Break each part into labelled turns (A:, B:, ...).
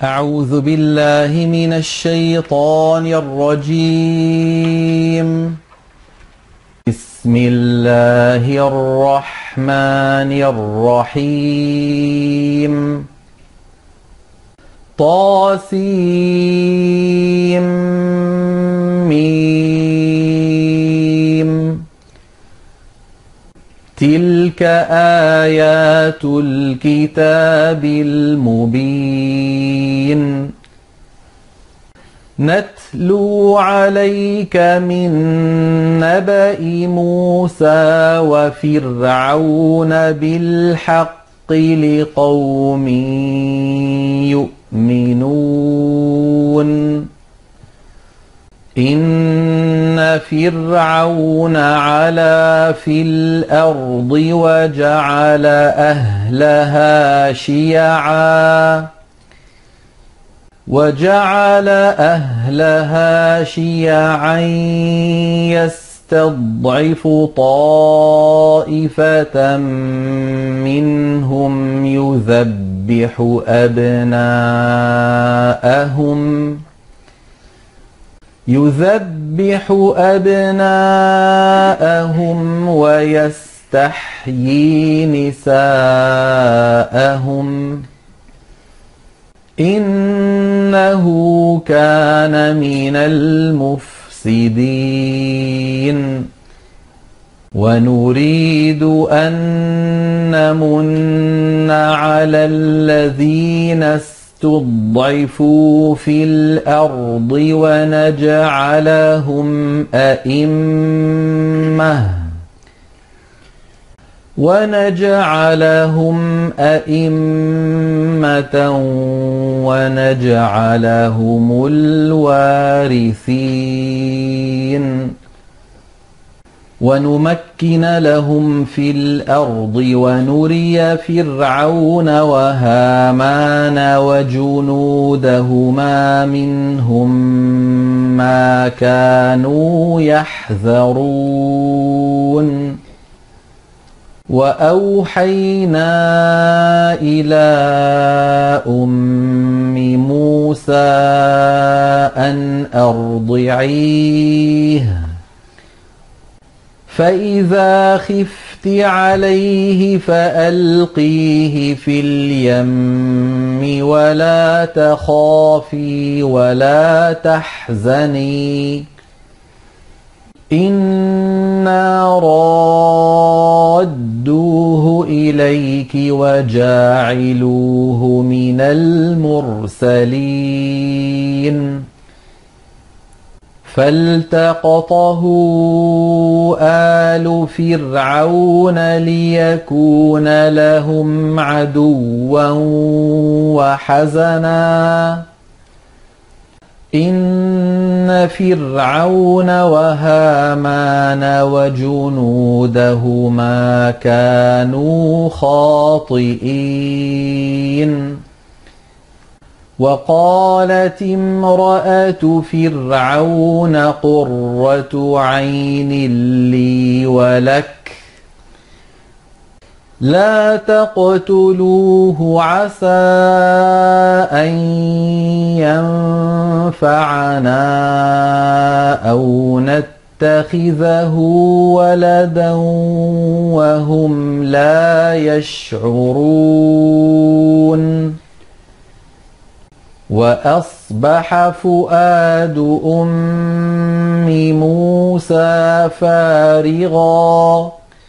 A: أعوذ بالله من الشيطان الرجيم. بسم الله الرحمن الرحيم. طاسيم ميم. تلك آيات الكتاب المبين. نتلو عليك من نبأ موسى وفرعون بالحق لقوم يؤمنون. إن فرعون علا في الأرض وجعل أهلها شيعا يستضعف طائفة منهم يذبح أبناءهم ويستحيي نساءهم إنه كان من المفسدين. ونريد أن نمن على الذين استضعفوا في الأرض ونجعلهم أئمة ونجعلهم الوارثين. ونمكن لهم في الأرض ونري فرعون وهامان وجنودهما منهم ما كانوا يحذرون. وأوحينا إلى أم موسى أن أرضعيه فإذا خفت عليه فألقيه في اليم ولا تخافي ولا تحزني إنا رادوه إليك وجاعلوه من المرسلين. فالتقطه آل فرعون ليكون لهم عدوا وحزنا إن فرعون وهامان وجنودهما كانوا خاطئين. وقالت امرأة فرعون قرة عين لي ولك لا تقتلوه عسى أن ينفعنا أو نتخذه ولدا وهم لا يشعرون. وأصبح فؤاد أم موسى فارغا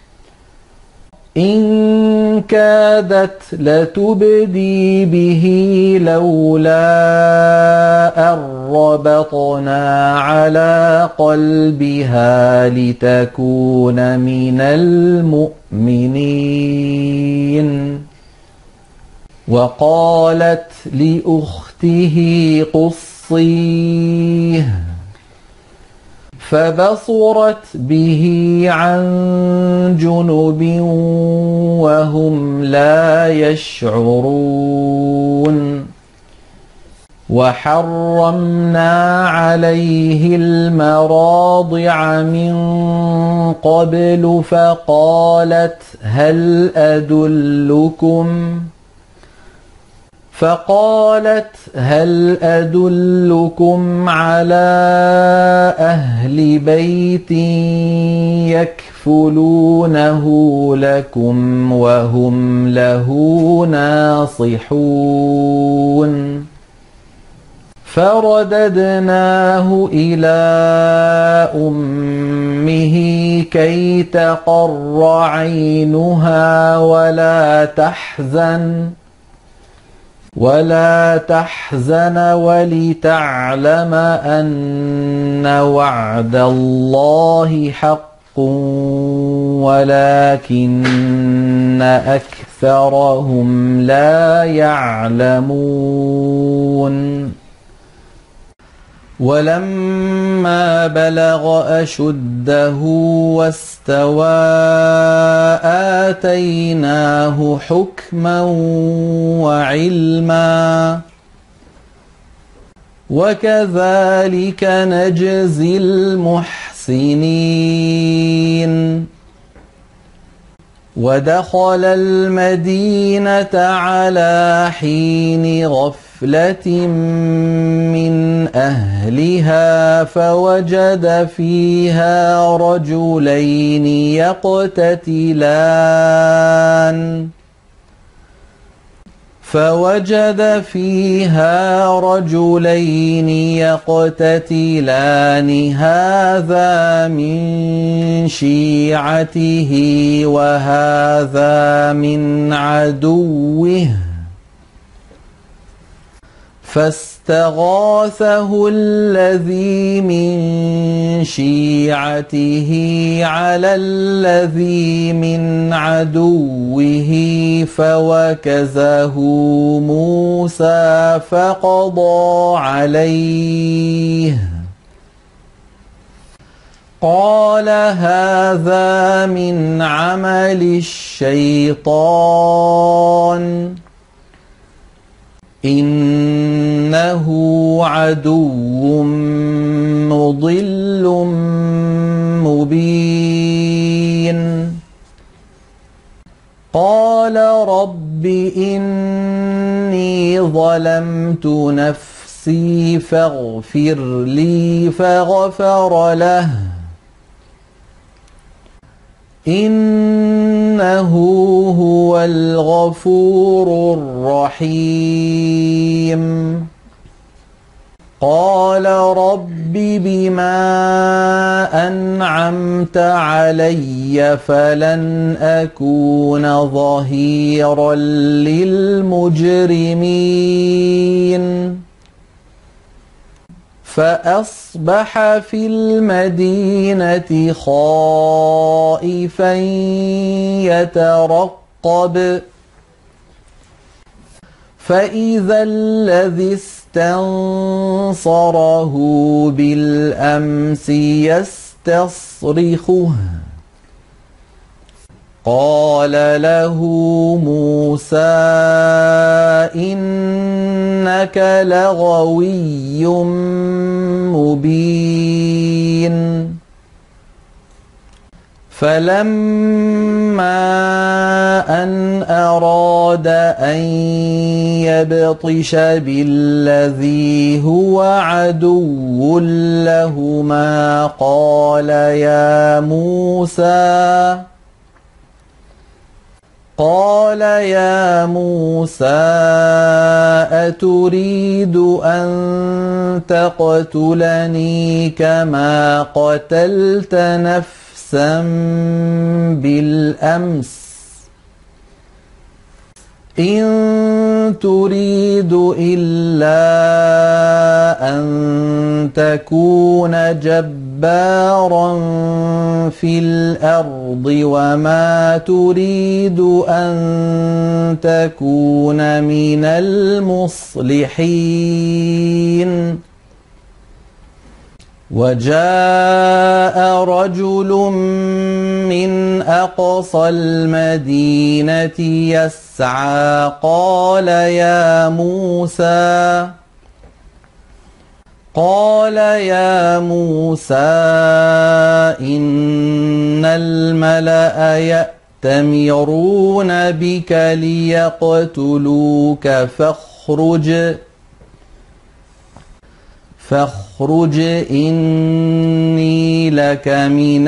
A: إن كادت لتبدي به لولا أن ربطنا على قلبها لتكون من المؤمنين. وقالت لأخته قصيه فبصرت به عن جنب وهم لا يشعرون. وحرمنا عليه المراضع من قبل فقالت هل أدلكم على أهل بيت يكفلونه لكم وهم له ناصحون فرددناه إلى أمه كي تقر عينها ولا تحزن ولتعلم أن وعد الله حق ولكن أكثرهم لا يعلمون ولما بلغ أشده واستوى آتيناه حكما وعلما وكذلك نجزي المحسنين ودخل المدينة على حين غفلة من أهلها فوجد فيها رجلين يقتتلان هذا من شيعته وهذا من عدوه فاستغاثه الذي من شيعته على الذي من عدوه فوكزه موسى فقضى عليه قال هذا من عمل الشيطان إنه عدو مضل مبين قال رب إني ظلمت نفسي فاغفر لي فغفر له إنه هو الغفور الرحيم قال رب بما أنعمت علي فلن أكون ظهيرا للمجرمين فأصبح في المدينة خائفا يترقب فإذا الذي استنصره بالأمس يستصرخه قال له موسى إنك لغوي مبين فلما أن أراد أن يبطش بالذي هو عدو لهما قال يا موسى أتريد أن تقتلني كما قتلت نفسا بالأمس إن تريد إلا أن تكون جبارا في الأرض وما تريد أن تكون من المصلحين وجاء رجل من أقصى المدينة يسعى قال يا موسى إن الملأ يأتمرون بك ليقتلوك فاخرج إني لك من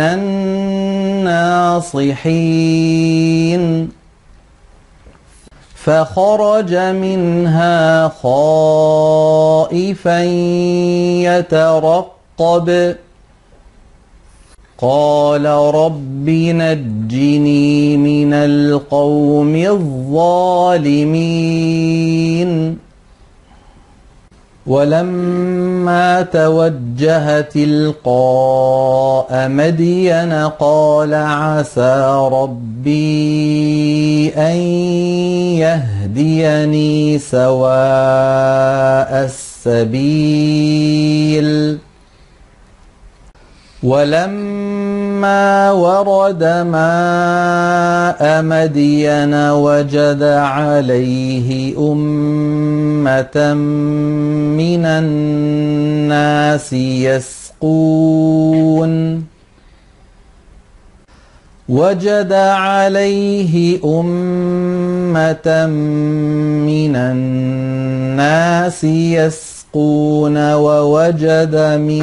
A: الناصحين فخرج منها خائفا يترقب قال رب نجني من القوم الظالمين ولما توجه تلقاء مدين قال عسى ربي أن يهديني سواء السبيل ولما ورد ماء مدين وجد عليه أمة من الناس يسقون ووجد من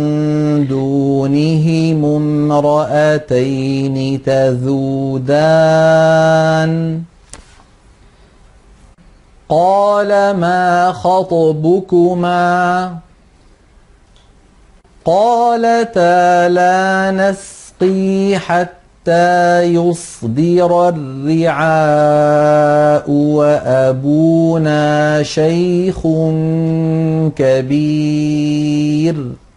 A: دونهم امرأتين تذودان قال ما خطبكما قالتا لا نسقي حتى يصدر الرعاء وأبونا شيخ كبير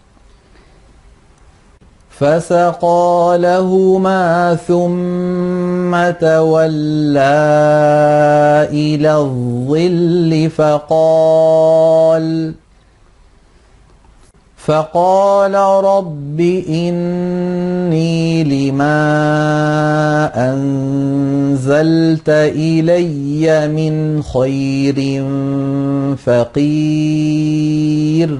A: فسقى لهما ثم تولى إلى الظل فقال رب إني لما أنزلت إلي من خير فقير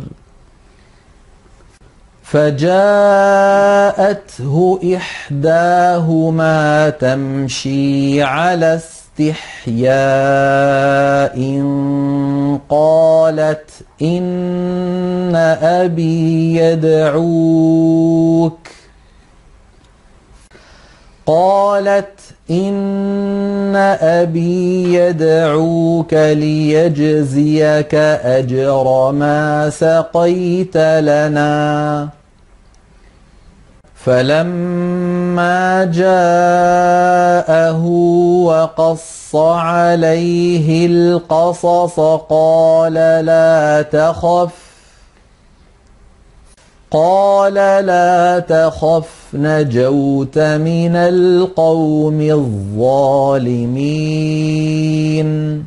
A: فجاءته إحداهما تمشي على استحياء قالت إن أبي يدعوك ليجزيك أجر ما سقيت لنا فلما جاءه وقص عليه القصص قال لا تخف نجوت من القوم الظالمين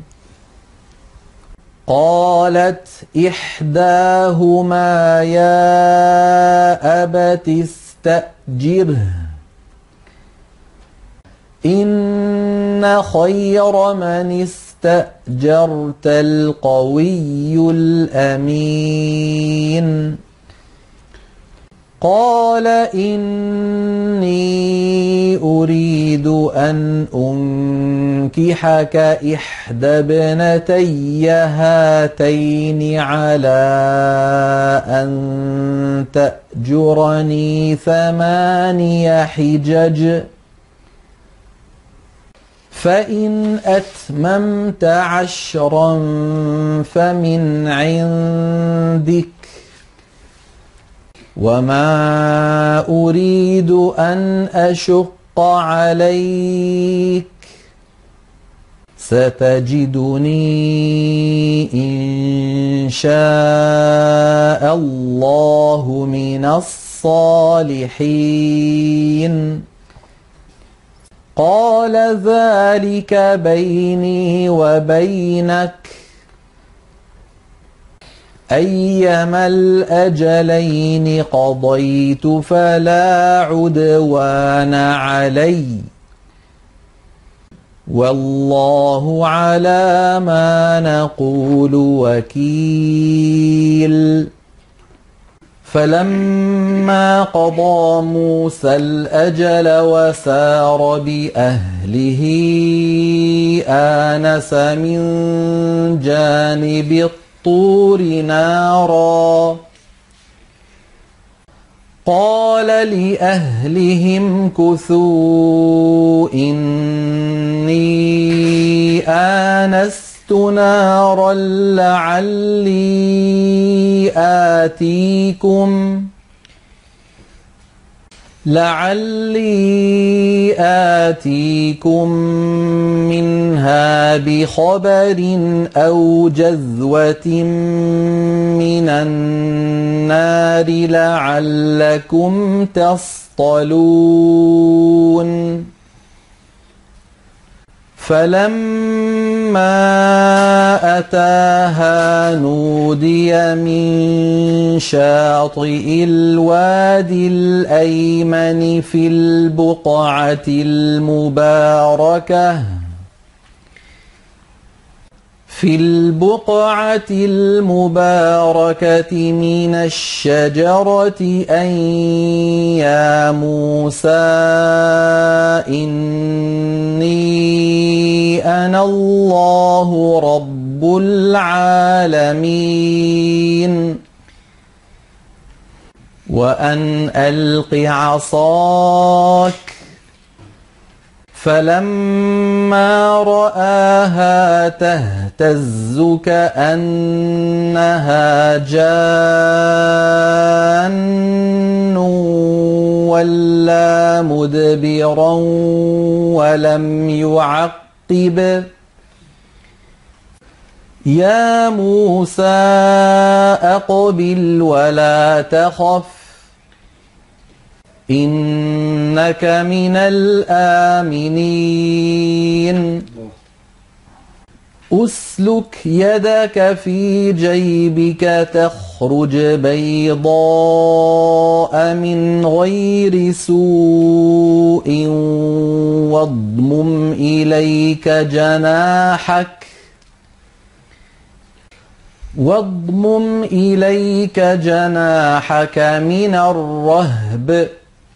A: قالت إحداهما يا أبت استأجره إن خير من استأجرت القوي الأمين قال إني أريد أن أنكحك إحدى ابنتي هاتين على أن تأجرني 8 حجج فإن أتممت 10 فمن عندك وما أريد أن أشق عليك ستجدني إن شاء الله من الصالحين قال ذلك بيني وبينك أيما الأجلين قضيت فلا عدوان علي والله على ما نقول وكيل فلما قضى موسى الأجل وسار بأهله آنس من جانب الطور نارا قال لأهلهم كثوا إني آنست نارا لعلي آتيكم منها بخبر أو جذوة من النار لعلكم تصطلون فلما أتاها نودي من شاطئ الوادي الأيمن في البقعة المباركة من الشجرة أن يا موسى إني أنا الله رب العالمين وأن ألق عصاك فلما رآها تهتز كأنها جان ولا مدبرا ولم يعقب يا موسى أقبل ولا تخف إنك من الآمنين أسلك يدك في جيبك تخرج بيضاء من غير سوء واضمم إليك جناحك من الرهب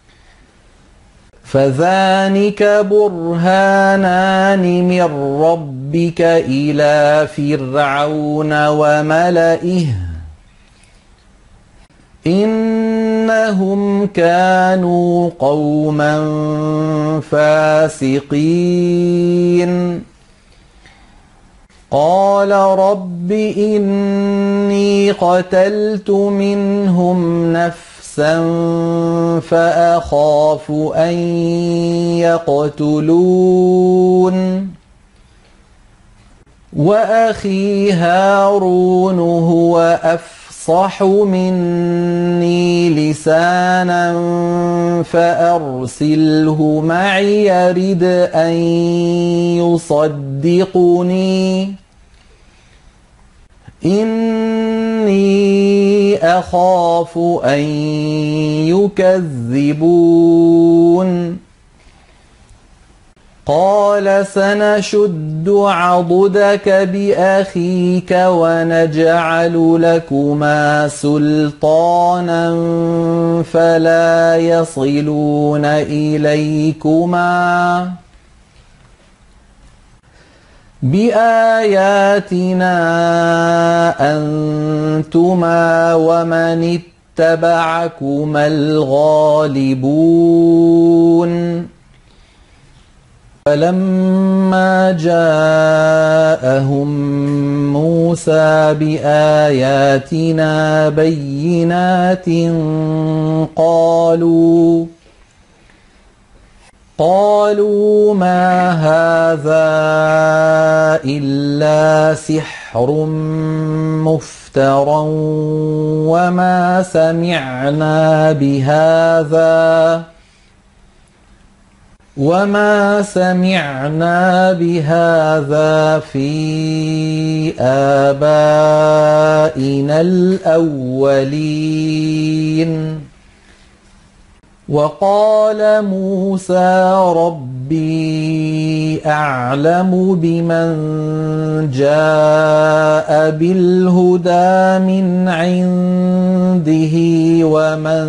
A: فذلك برهانان من ربك إلى فرعون وملئه إنهم كانوا قوما فاسقين قال رب إني قتلت منهم نفسا فأخاف أن يقتلون وأخي هارون هو أفصح مني لسانا فأرسله معي يرد أن يصدقني إني أخاف أن يكذبون قال سنشد عضدك بأخيك ونجعل لكما سلطانا فلا يصلون إليكما بآياتنا أنتما ومن اتبعكما الغالبون فلما جاءهم موسى بآياتنا بينات قالوا ما هذا إلا سحر مفترى وما سمعنا بهذا في آبائنا الأولين وقال موسى ربنا ربي أعلم بمن جاء بالهدى من عنده ومن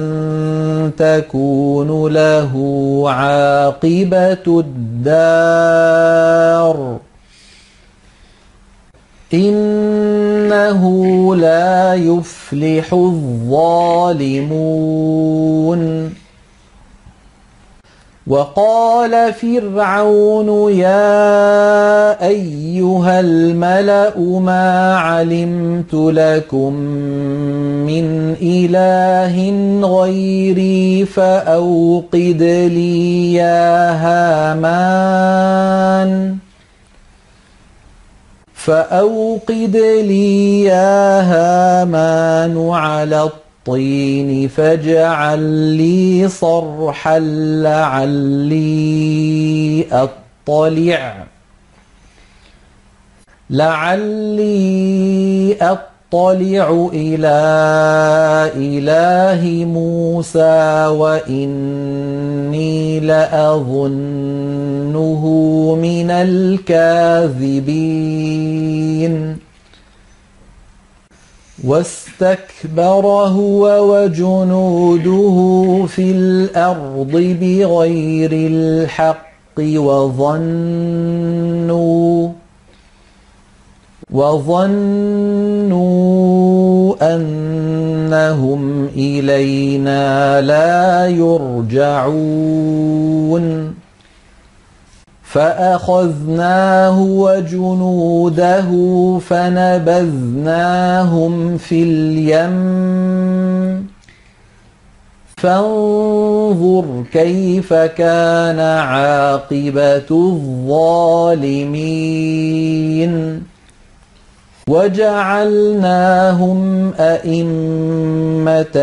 A: تكون له عاقبة الدار إنه لا يفلح الظالمون. وقال فرعون يا أيها الملأ ما علمت لكم من إله غيري فأوقد لي يا هامان على الطين فاجعل لي صرحا لعلي أطلع إلى إله موسى وإني لأظنه من الكاذبين. واستكبر هو وجنوده في الأرض بغير الحق وظنوا أنهم إلينا لا يرجعون فأخذناه وجنوده فنبذناهم في اليم فانظر كيف كان عاقبة الظالمين. وجعلناهم أئمة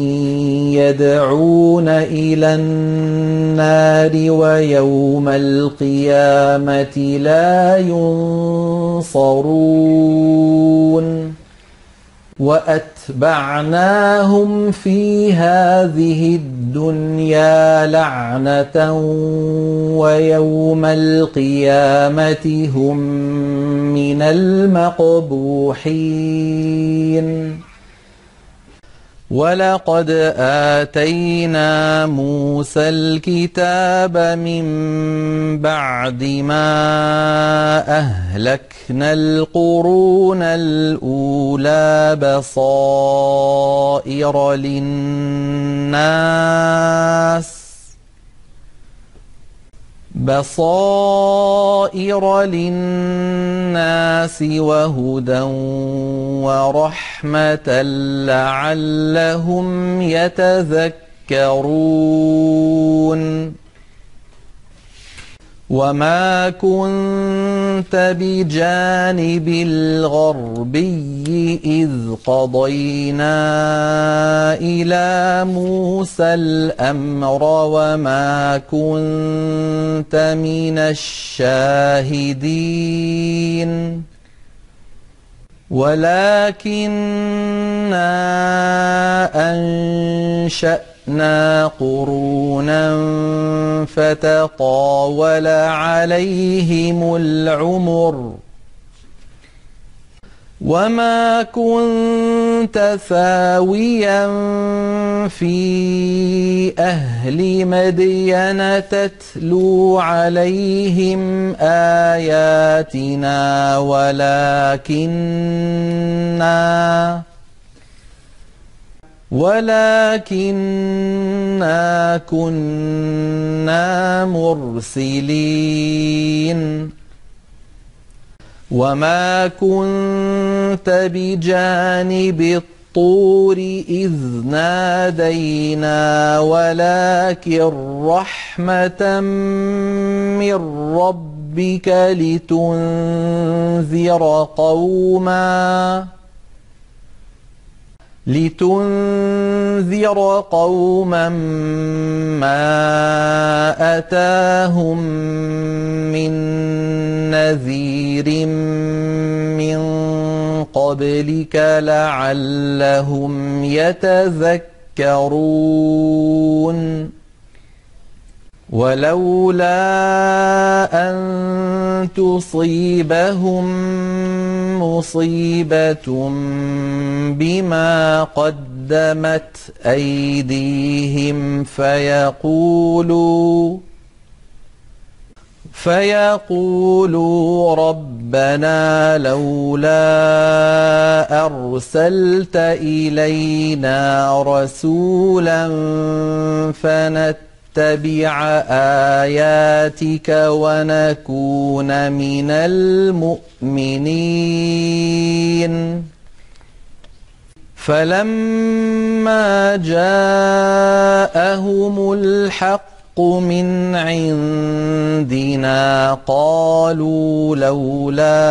A: يدعون إلى النار ويوم القيامة لا ينصرون. وأتبعناهم في هذه الدنيا لعنة ويوم القيامة هم من المقبوحين. ولقد آتينا موسى الكتاب من بعد ما أهلكنا القرون الأولى بصائر للناس وهدى ورحمة لعلهم يتذكرون. وما كنت بجانب الغربي إذ قضينا إلى موسى الأمر وما كنت من الشاهدين ولكننا أنشأنا قرونا فتطاول عليهم العمر وما كنت ثاويا في أهل مدين تتلو عليهم آياتنا ولكننا كنا مرسلين. وما كنت بجانب الطور إذ نادينا ولكن رحمة من ربك لتنذر قوما ما أتاهم من نذير من قبلك لعلهم يتذكرون. ولولا أن تصيبهم مصيبة بما قدمت أيديهم فيقولوا ربنا لولا أرسلت إلينا رسولا فنتبع آياتك ونكون من المؤمنين فلما جاءهم الحق من عندنا قالوا لولا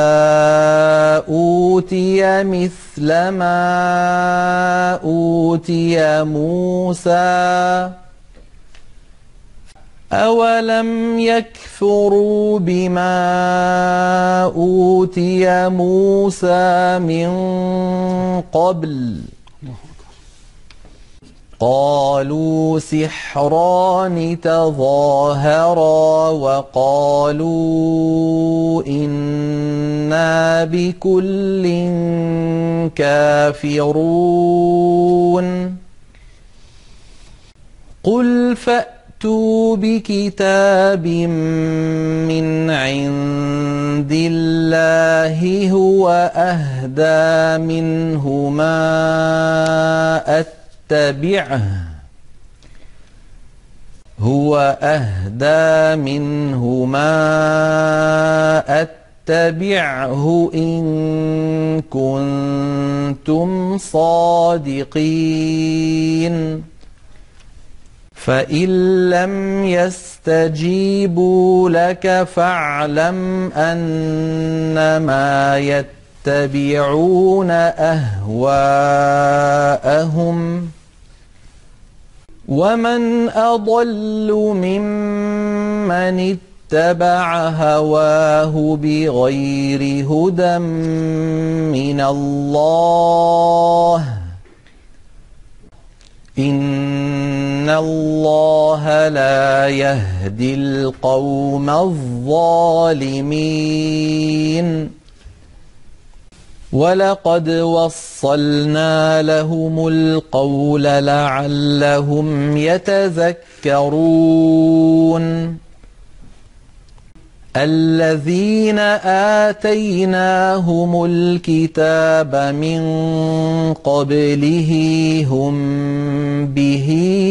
A: أوتي مثل ما أوتي موسى أولم يكفروا بما أوتي موسى من قبل قالوا سحران تظاهرا وقالوا إنا بكل كافرون قل فأتوا بكتاب من عند الله هو أهدى منهما أتبعه إن كنتم صادقين فإن لم يستجيبوا لك فاعلم أنما يتبعون أهواءهم ومن أضل ممن اتبع هواه بغير هدى من الله إن الله لا يهدي القوم الظالمين ولقد وصلنا لهم القول لعلهم يتذكرون الذين آتيناهم الكتاب من قبله هم به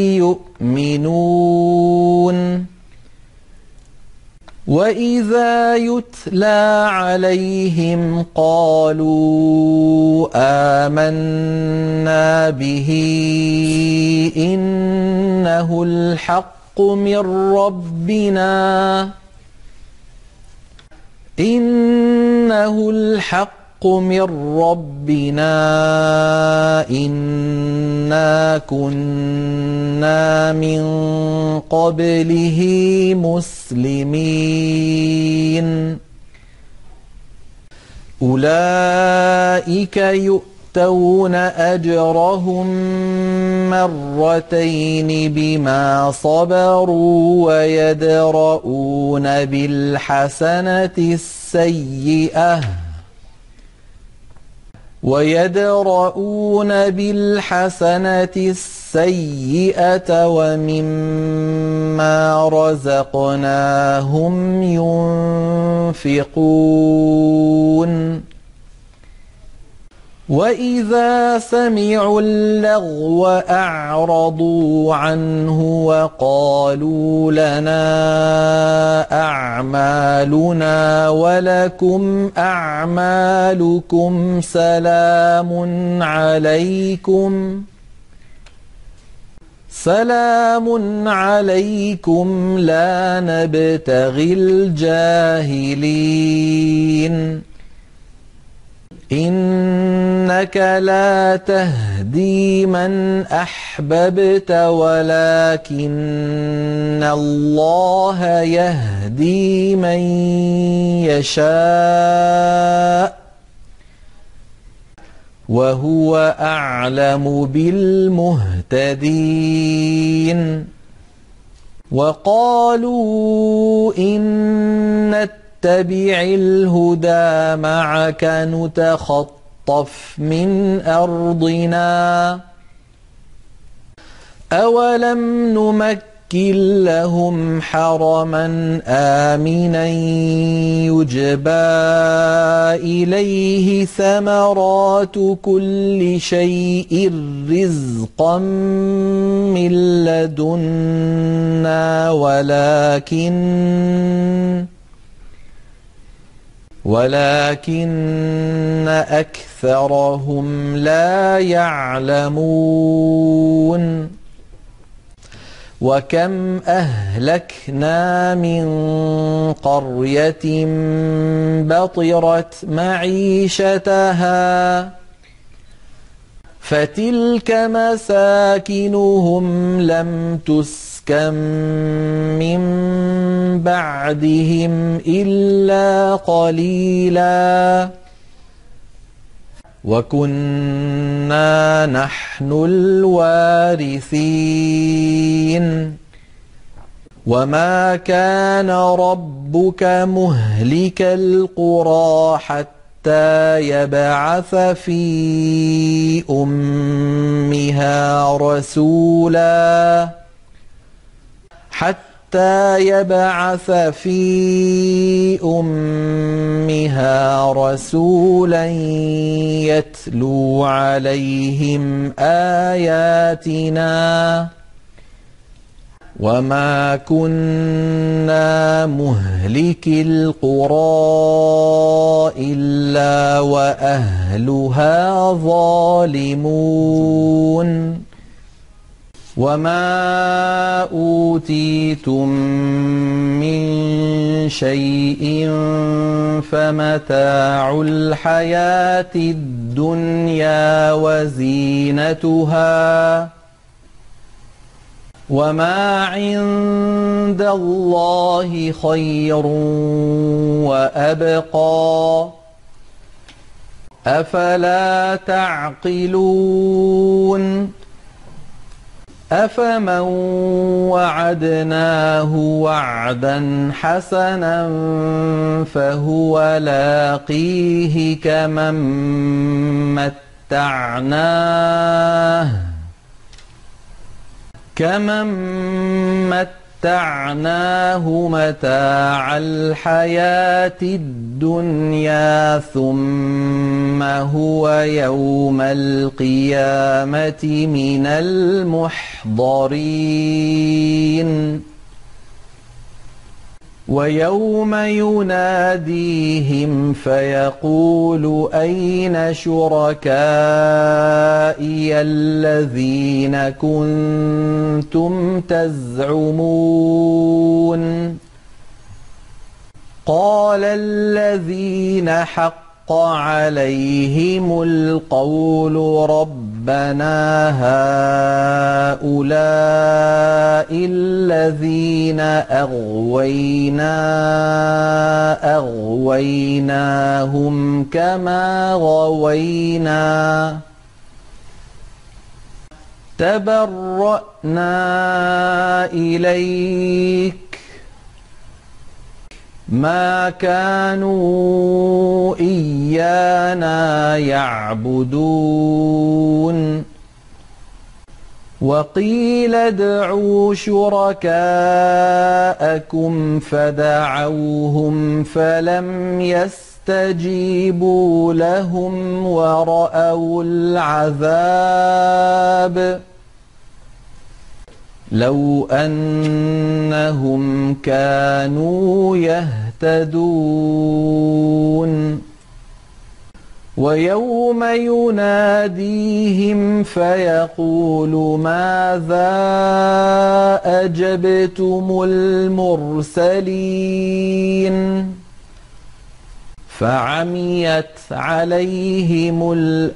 A: يؤمنون وإذا يتلى عليهم قالوا آمنا به إنه الحق من ربنا إنا كنا من قبله مسلمين أولئك يؤتون أجرهم مرتين بما صبروا ويدرؤون بالحسنة السيئة ومما رزقناهم ينفقون وإذا سمعوا اللغو أعرضوا عنه وقالوا لنا أعمالنا ولكم أعمالكم سلام عليكم لا نبتغي الجاهلين إنك لا تهدي من أحببت ولكن الله يهدي من يشاء وهو أعلم بالمهتدين وقالوا إن نتبع الهدى معك نتخطف من أرضنا أولم نمكن لهم حرما آمنا يجبى إليه ثمرات كل شيء رزقا من لدنا ولكن أكثرهم لا يعلمون وكم أهلكنا من قرية بطرت معيشتها فتلك مساكنهم لم تسكن من بعدهم إلا قليلا وكنا نحن الوارثين وما كان ربك مهلك القرى حتى يبعث في أمها رسولا يتلو عليهم آياتنا وما كنا مهلك القرى إلا وأهلها ظالمون وما أوتيتم من شيء فمتاع الحياة الدنيا وزينتها وما عند الله خير وأبقى أفلا تعقلون أفمن وعدناه وعدا حسنا فهو لاقيه كمن متعناه متاع الحياة الدنيا ثم هو يوم القيامة من المحضرين ويوم يناديهم فيقول أين شركائي الذين كنتم تزعمون قال الذين حق عليهم القول ربنا هؤلاء الذين أغويناهم كما غوينا تبرأنا إليك ما كانوا إيانا يعبدون وقيل ادعوا شركاءكم فدعوهم فلم يستجيبوا لهم ورأوا العذاب لو أنهم كانوا يهتدون ويوم يناديهم فيقول ماذا أجبتم المرسلين فعميت عليهم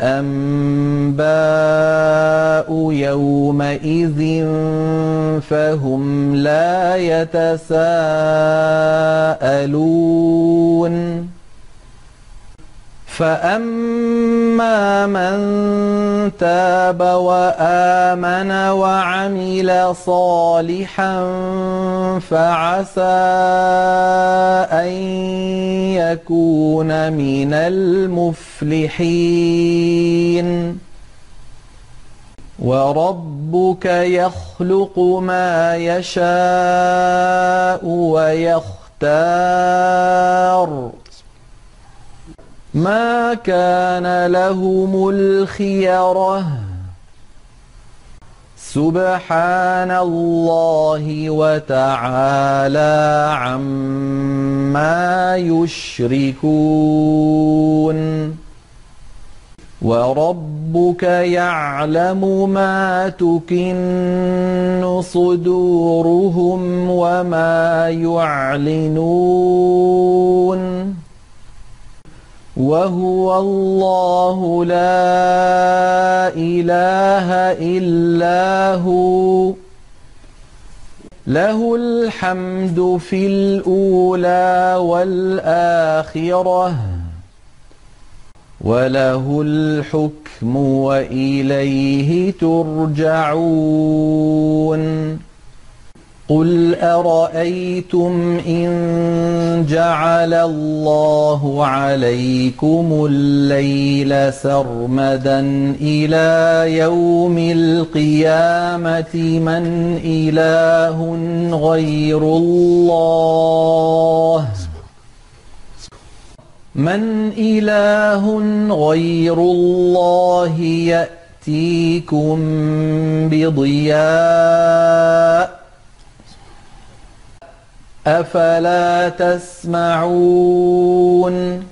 A: الأنباء يومئذ فهم لا يتساءلون فأما من تاب وآمن وعمل صالحا فعسى أن يكون من المفلحين. وربك يخلق ما يشاء ويختار ما كان لهم الخيرة سبحان الله وتعالى عما يشركون. وربك يعلم ما تكن صدورهم وما يعلنون وهو الله لا إله إلا هو له الحمد في الأولى والآخرة وله الحكم وإليه ترجعون. قل أرأيتم إن جعل الله عليكم الليل سرمدا إلى يوم القيامة من إله غير الله يأتيكم بضياء أفلا تسمعون.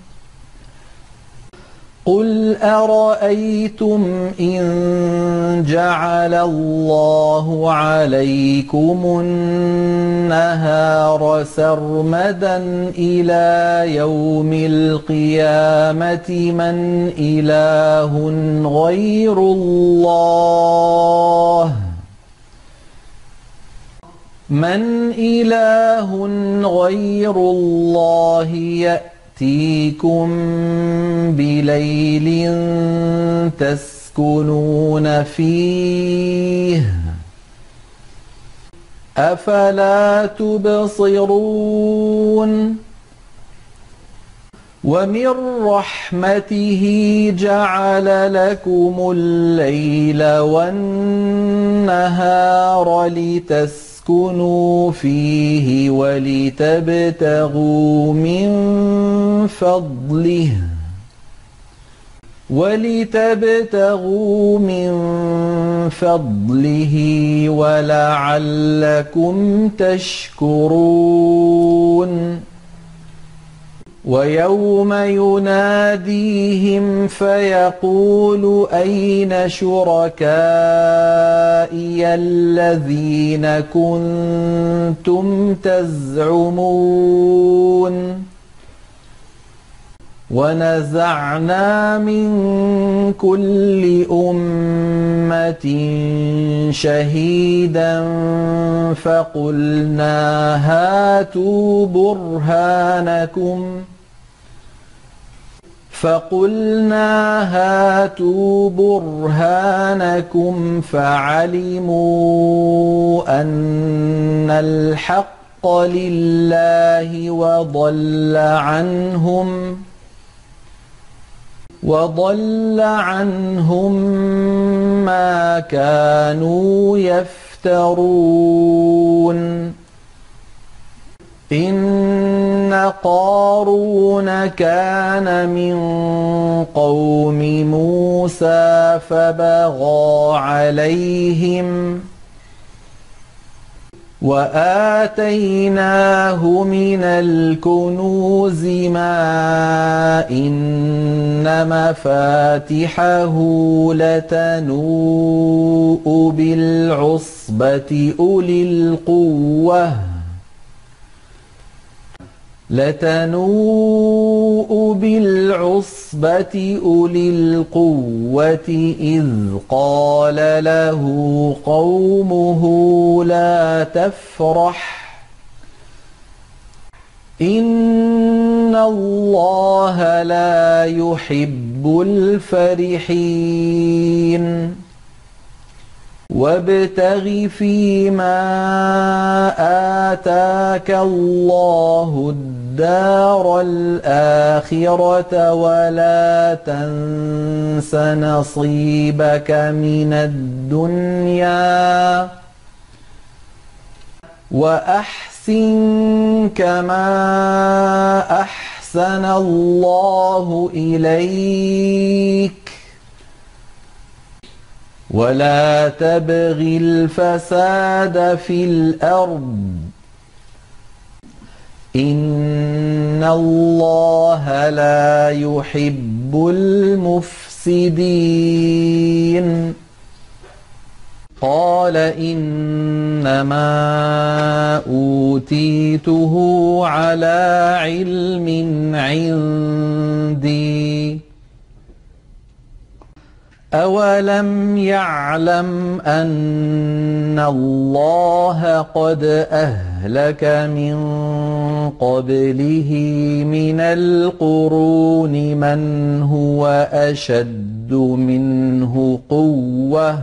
A: قل أرأيتم إن جعل الله عليكم النهار سرمدا إلى يوم القيامة من إله غير الله يأتيكم بليل تسكنون فيه أفلا تبصرون. ومن رحمته جعل لكم الليل والنهار لتسكنوا فيه ولتبتغوا من فضله ولعلكم تشكرون. ويوم يناديهم فيقول أين شركائي الذين كنتم تزعمون. ونزعنا من كل أمة شهيدا فقلنا هاتوا برهانكم فعلموا أن الحق لله وضل عنهم ما كانوا يفترون. إن قارون كان من قوم موسى فبغى عليهم وآتيناه من الكنوز ما إن مفاتحه لتنوء بالعصبة أولي القوة إذ قال له قومه لا تفرح إن الله لا يحب الفرحين وابتغ فيما آتاك الله الدار الآخرة ولا تنس نصيبك من الدنيا وأحسن كما أحسن الله إليك ولا تبغ الفساد في الأرض إن الله لا يحب المفسدين قال إنما أوتيته على علم عندي أولم يعلم أن الله قد أهلك من قبله من القرون من هو أشد منه قوة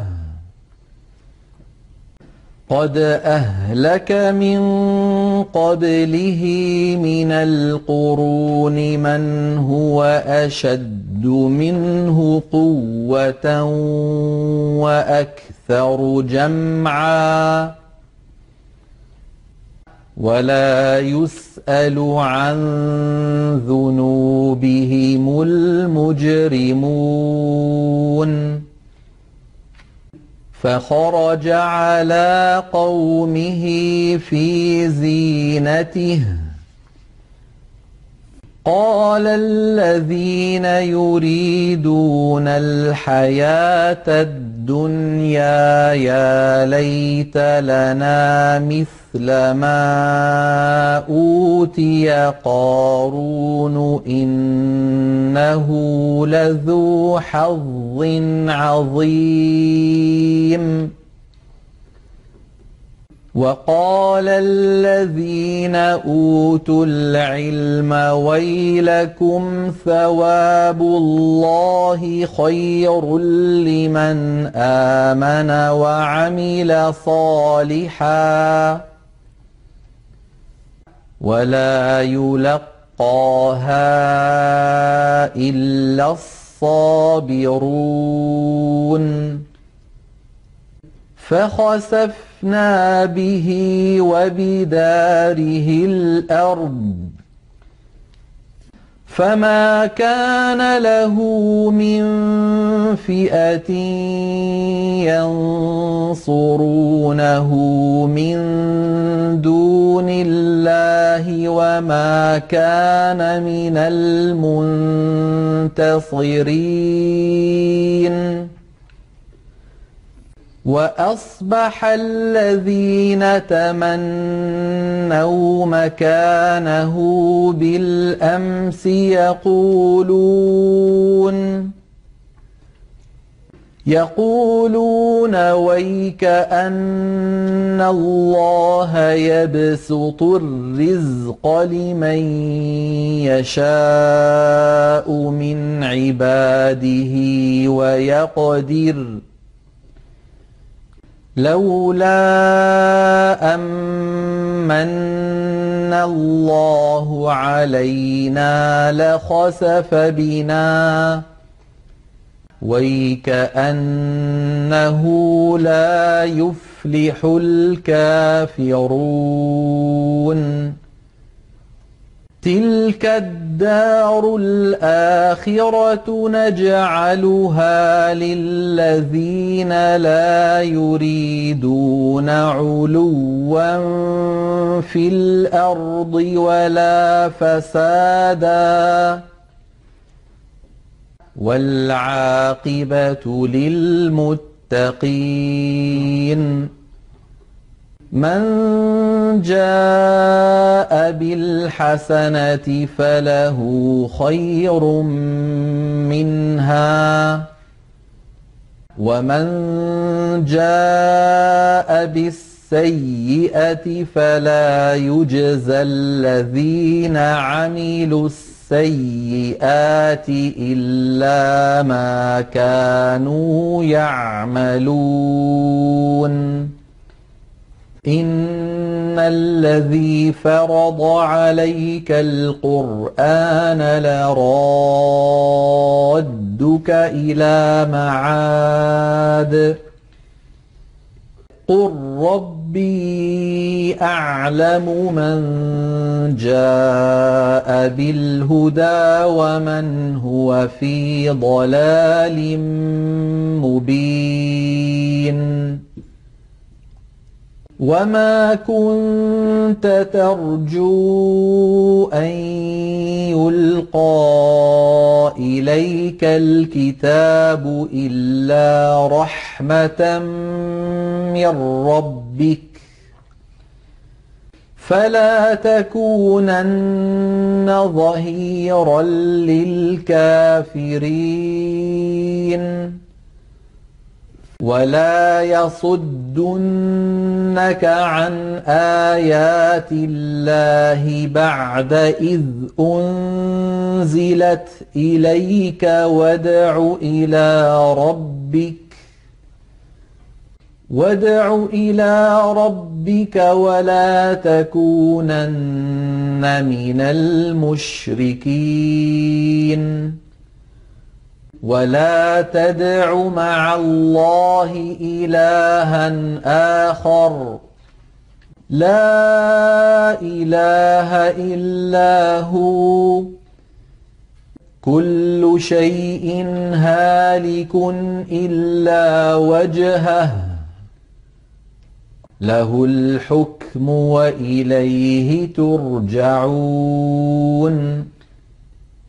A: قد أهلك من قبله من القرون من هو أشد منه قوة وأكثر جمعا ولا يسأل عن ذنوبهم المجرمون فخرج على قومه في زينته قال الذين يريدون الحياة الدنيا يا ليت لنا مثل ما أوتي قارون إنه لذو حظ عظيم وقال الذين أوتوا العلم ويلكم ثواب الله خير لمن آمن وعمل صالحا ولا يلقاها إلا الصابرون فخسفنا به وبداره الأرض فما كان له من فئة ينصرونه من دون الله وما كان من المنتصرين وأصبح الذين تمنوا مكانه بالأمس يقولون ويك أن الله يبسط الرزق لمن يشاء من عباده ويقدر لولا أمن الله علينا لخسف بنا ويكأنه لا يفلح الكافرون تلك الدار الآخرة نجعلها للذين لا يريدون علوا في الأرض ولا فسادا والعاقبة للمتقين من جاء بالحسنة فله خير منها ومن جاء بالسيئة السيئة فلا يجزى الذين عملوا السيئات إلا ما كانوا يعملون إن الذي فرض عليك القرآن لرادك إلى معاد قل ربي أعلم من جاء بالهدى ومن هو في ضلال مبين وما كنت ترجو أن يلقى إليك الكتاب إلا رحمة من ربك فلا تكونن ظهيرا للكافرين ولا يصدنك عن آيات الله بعد إذ أنزلت إليك وادع إلى ربك ولا تكونن من المشركين ولا تدع مع الله إلها آخر لا إله إلا هو كل شيء هالك إلا وجهه له الحكم وإليه ترجعون